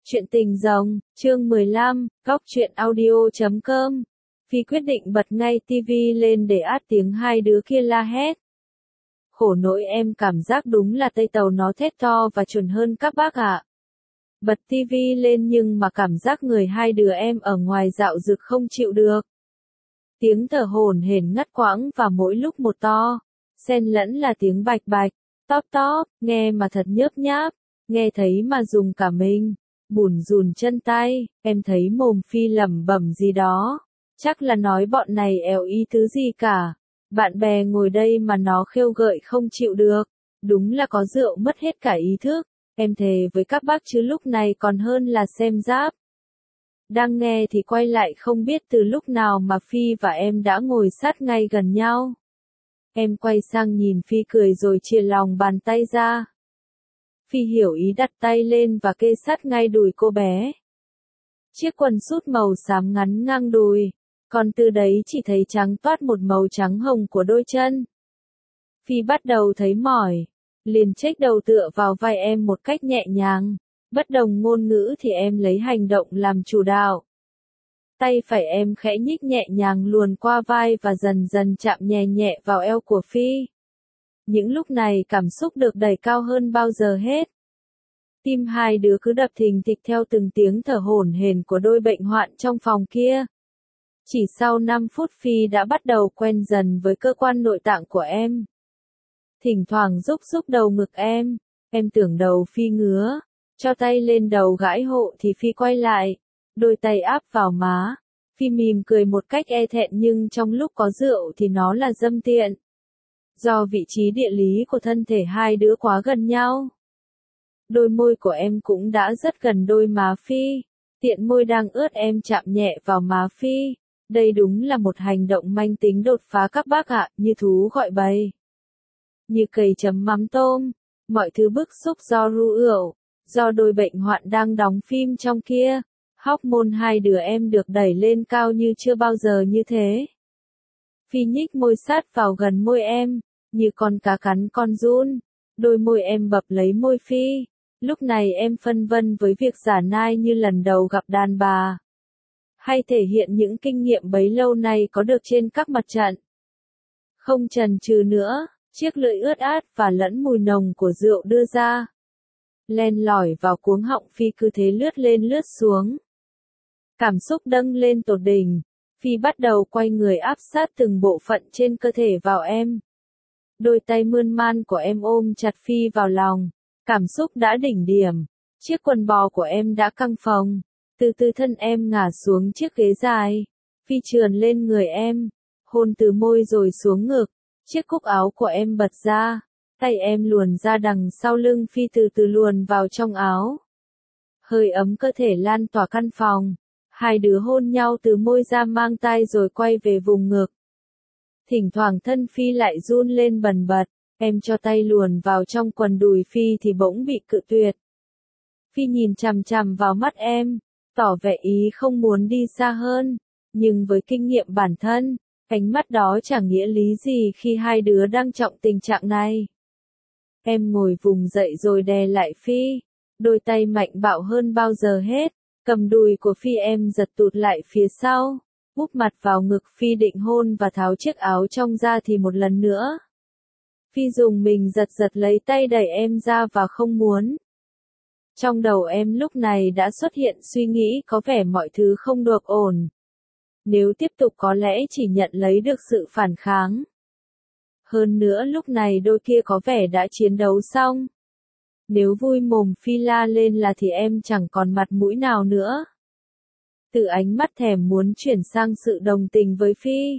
Chuyện tình rồng, chương 15, góc truyện audio.com. Phi quyết định bật ngay tivi lên để át tiếng hai đứa kia la hét. Khổ nỗi em cảm giác đúng là Tây Tàu nó thét to và chuẩn hơn các bác ạ. Bật tivi lên nhưng mà cảm giác người hai đứa em ở ngoài dạo dực không chịu được. Tiếng thở hổn hển ngắt quãng và mỗi lúc một to, xen lẫn là tiếng bạch bạch, tóp tóp, nghe mà thật nhớp nháp, nghe thấy mà dùng cả mình. Bủn rủn chân tay, em thấy mồm Phi lẩm bẩm gì đó, chắc là nói bọn này èo ý thứ gì cả. Bạn bè ngồi đây mà nó khêu gợi không chịu được, đúng là có rượu mất hết cả ý thức, em thề với các bác chứ lúc này còn hơn là xem giáp. Đang nghe thì quay lại không biết từ lúc nào mà Phi và em đã ngồi sát ngay gần nhau. Em quay sang nhìn Phi cười rồi chìa lòng bàn tay ra. Phi hiểu ý đặt tay lên và kê sát ngay đùi cô bé. Chiếc quần sút màu xám ngắn ngang đùi, còn từ đấy chỉ thấy trắng toát một màu trắng hồng của đôi chân. Phi bắt đầu thấy mỏi, liền chếch đầu tựa vào vai em một cách nhẹ nhàng, bất đồng ngôn ngữ thì em lấy hành động làm chủ đạo. Tay phải em khẽ nhích nhẹ nhàng luồn qua vai và dần dần chạm nhẹ nhẹ vào eo của Phi. Những lúc này cảm xúc được đẩy cao hơn bao giờ hết. Tim hai đứa cứ đập thình thịch theo từng tiếng thở hổn hển của đôi bệnh hoạn trong phòng kia. Chỉ sau 5 phút Phi đã bắt đầu quen dần với cơ quan nội tạng của em. Thỉnh thoảng rúc đầu ngực em tưởng đầu Phi ngứa, cho tay lên đầu gãi hộ thì Phi quay lại, đôi tay áp vào má. Phi mỉm cười một cách e thẹn nhưng trong lúc có rượu thì nó là dâm tiện. Do vị trí địa lý của thân thể hai đứa quá gần nhau. Đôi môi của em cũng đã rất gần đôi má Phi, tiện môi đang ướt em chạm nhẹ vào má Phi. Đây đúng là một hành động manh tính đột phá các bác ạ, như thú gọi bầy. Như cầy chấm mắm tôm, mọi thứ bức xúc do ru rượu, do đôi bệnh hoạn đang đóng phim trong kia. Hormone hai đứa em được đẩy lên cao như chưa bao giờ như thế. Phi nhích môi sát vào gần môi em, như con cá cắn con giun. Đôi môi em bập lấy môi Phi. Lúc này em phân vân với việc giả nai như lần đầu gặp đàn bà. Hay thể hiện những kinh nghiệm bấy lâu nay có được trên các mặt trận. Không chần chừ nữa, chiếc lưỡi ướt át và lẫn mùi nồng của rượu đưa ra. Len lỏi vào cuống họng Phi cứ thế lướt lên lướt xuống. Cảm xúc dâng lên tột đỉnh. Phi bắt đầu quay người áp sát từng bộ phận trên cơ thể vào em. Đôi tay mươn man của em ôm chặt Phi vào lòng. Cảm xúc đã đỉnh điểm. Chiếc quần bò của em đã căng phồng. Từ từ thân em ngả xuống chiếc ghế dài. Phi trườn lên người em. Hôn từ môi rồi xuống ngực. Chiếc cúc áo của em bật ra. Tay em luồn ra đằng sau lưng Phi từ từ luồn vào trong áo. Hơi ấm cơ thể lan tỏa căn phòng. Hai đứa hôn nhau từ môi ra mang tai rồi quay về vùng ngực. Thỉnh thoảng thân Phi lại run lên bần bật, em cho tay luồn vào trong quần đùi Phi thì bỗng bị cự tuyệt. Phi nhìn chằm chằm vào mắt em, tỏ vẻ ý không muốn đi xa hơn, nhưng với kinh nghiệm bản thân, ánh mắt đó chẳng nghĩa lý gì khi hai đứa đang trọng tình trạng này. Em ngồi vùng dậy rồi đè lại Phi, đôi tay mạnh bạo hơn bao giờ hết. Cầm đùi của Phi em giật tụt lại phía sau, úp mặt vào ngực Phi định hôn và tháo chiếc áo trong ra thì một lần nữa. Phi dùng mình giật lấy tay đẩy em ra và không muốn. Trong đầu em lúc này đã xuất hiện suy nghĩ có vẻ mọi thứ không được ổn. Nếu tiếp tục có lẽ chỉ nhận lấy được sự phản kháng. Hơn nữa lúc này đôi kia có vẻ đã chiến đấu xong. Nếu vui mồm Phi la lên là thì em chẳng còn mặt mũi nào nữa. Từ ánh mắt thèm muốn chuyển sang sự đồng tình với Phi.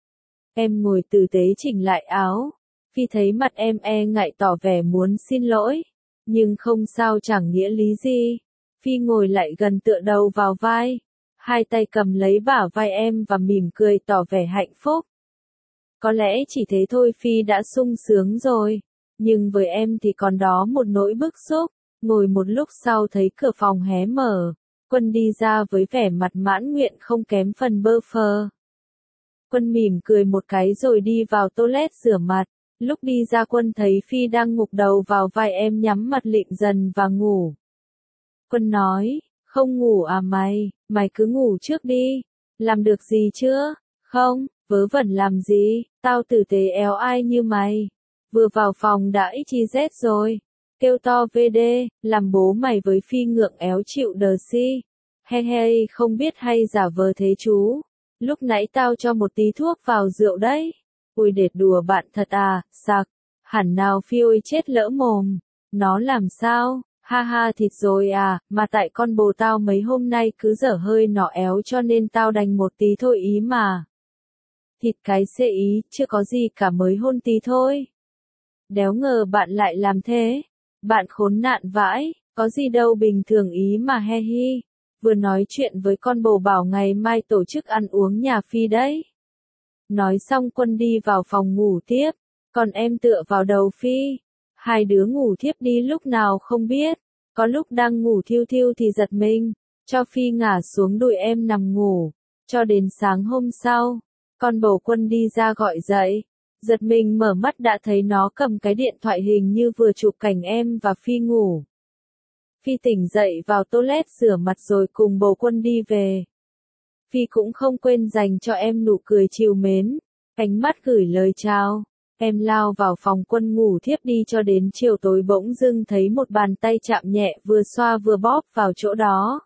Em ngồi tử tế chỉnh lại áo. Phi thấy mặt em e ngại tỏ vẻ muốn xin lỗi. Nhưng không sao chẳng nghĩa lý gì. Phi ngồi lại gần tựa đầu vào vai. Hai tay cầm lấy bả vai em và mỉm cười tỏ vẻ hạnh phúc. Có lẽ chỉ thế thôi Phi đã sung sướng rồi. Nhưng với em thì còn đó một nỗi bức xúc. Ngồi một lúc sau thấy cửa phòng hé mở. Quân đi ra với vẻ mặt mãn nguyện không kém phần bơ phờ. Quân mỉm cười một cái rồi đi vào toilet rửa mặt. Lúc đi ra Quân thấy Phi đang ngục đầu vào vai em nhắm mặt lịm dần và ngủ. Quân nói, Không ngủ à mày, mày cứ ngủ trước đi. Làm được gì chưa? Không, vớ vẩn làm gì, tao tử tế éo ai như mày. Vừa vào phòng đã XYZ rồi. Kêu to VD, làm bố mày với Phi ngượng éo chịu đờ si. He he, không biết hay giả vờ thế chú. Lúc nãy tao cho một tí thuốc vào rượu đấy. Ui đệt đùa bạn thật à, sặc. Hẳn nào Phi ôi chết lỡ mồm. Nó làm sao? Ha ha thịt rồi à, mà tại con bồ tao mấy hôm nay cứ dở hơi nọ éo cho nên tao đành một tí thôi ý mà. Thịt cái xê ý, chưa có gì cả mới hôn tí thôi. Đéo ngờ bạn lại làm thế. Bạn khốn nạn vãi, có gì đâu bình thường ý mà he hi. Vừa nói chuyện với con bồ bảo ngày mai tổ chức ăn uống nhà Phi đấy. Nói xong Quân đi vào phòng ngủ tiếp, còn em tựa vào đầu Phi. Hai đứa ngủ thiếp đi lúc nào không biết, có lúc đang ngủ thiêu thiêu thì giật mình, cho Phi ngả xuống đùi em nằm ngủ, cho đến sáng hôm sau, con bầu Quân đi ra gọi dậy, giật mình mở mắt đã thấy nó cầm cái điện thoại hình như vừa chụp cảnh em và Phi ngủ. Phi tỉnh dậy vào toilet rửa mặt rồi cùng bầu Quân đi về. Phi cũng không quên dành cho em nụ cười trìu mến, ánh mắt gửi lời chào. Em lao vào phòng Quân ngủ thiếp đi cho đến chiều tối bỗng dưng thấy một bàn tay chạm nhẹ vừa xoa vừa bóp vào chỗ đó.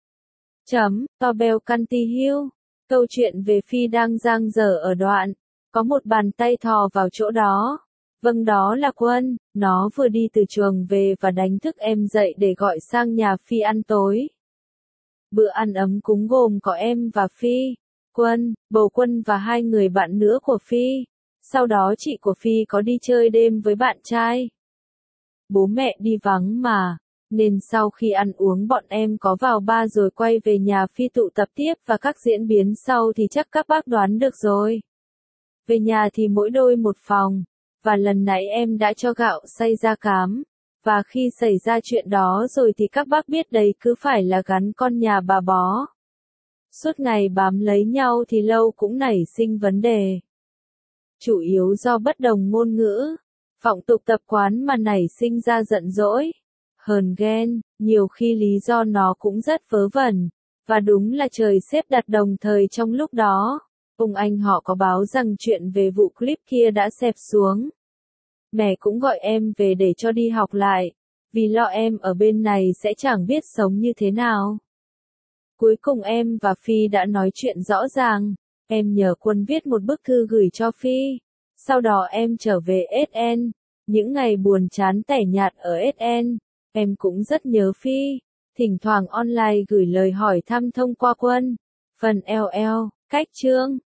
Tobel Canty Hill. Câu chuyện về Phi đang dang dở ở đoạn. Có một bàn tay thò vào chỗ đó. Vâng đó là Quân, nó vừa đi từ trường về và đánh thức em dậy để gọi sang nhà Phi ăn tối. Bữa ăn ấm cúng gồm có em và Phi, Quân, bầu Quân và hai người bạn nữa của Phi. Sau đó chị của Phi có đi chơi đêm với bạn trai. Bố mẹ đi vắng mà, nên sau khi ăn uống bọn em có vào bar rồi quay về nhà Phi tụ tập tiếp và các diễn biến sau thì chắc các bác đoán được rồi. Về nhà thì mỗi đôi một phòng, và lần nãy em đã cho gạo xay ra cám, và khi xảy ra chuyện đó rồi thì các bác biết đấy cứ phải là gắn con nhà bà bó. Suốt ngày bám lấy nhau thì lâu cũng nảy sinh vấn đề. Chủ yếu do bất đồng ngôn ngữ, vọng tục tập quán mà nảy sinh ra giận dỗi, hờn ghen, nhiều khi lý do nó cũng rất vớ vẩn, và đúng là trời xếp đặt đồng thời trong lúc đó. Ông anh họ có báo rằng chuyện về vụ clip kia đã xẹp xuống. Mẹ cũng gọi em về để cho đi học lại, vì lo em ở bên này sẽ chẳng biết sống như thế nào. Cuối cùng em và Phi đã nói chuyện rõ ràng. Em nhờ Quân viết một bức thư gửi cho Phi. Sau đó em trở về SN. Những ngày buồn chán tẻ nhạt ở SN, em cũng rất nhớ Phi. Thỉnh thoảng online gửi lời hỏi thăm thông qua Quân. Phần LL, cách chương.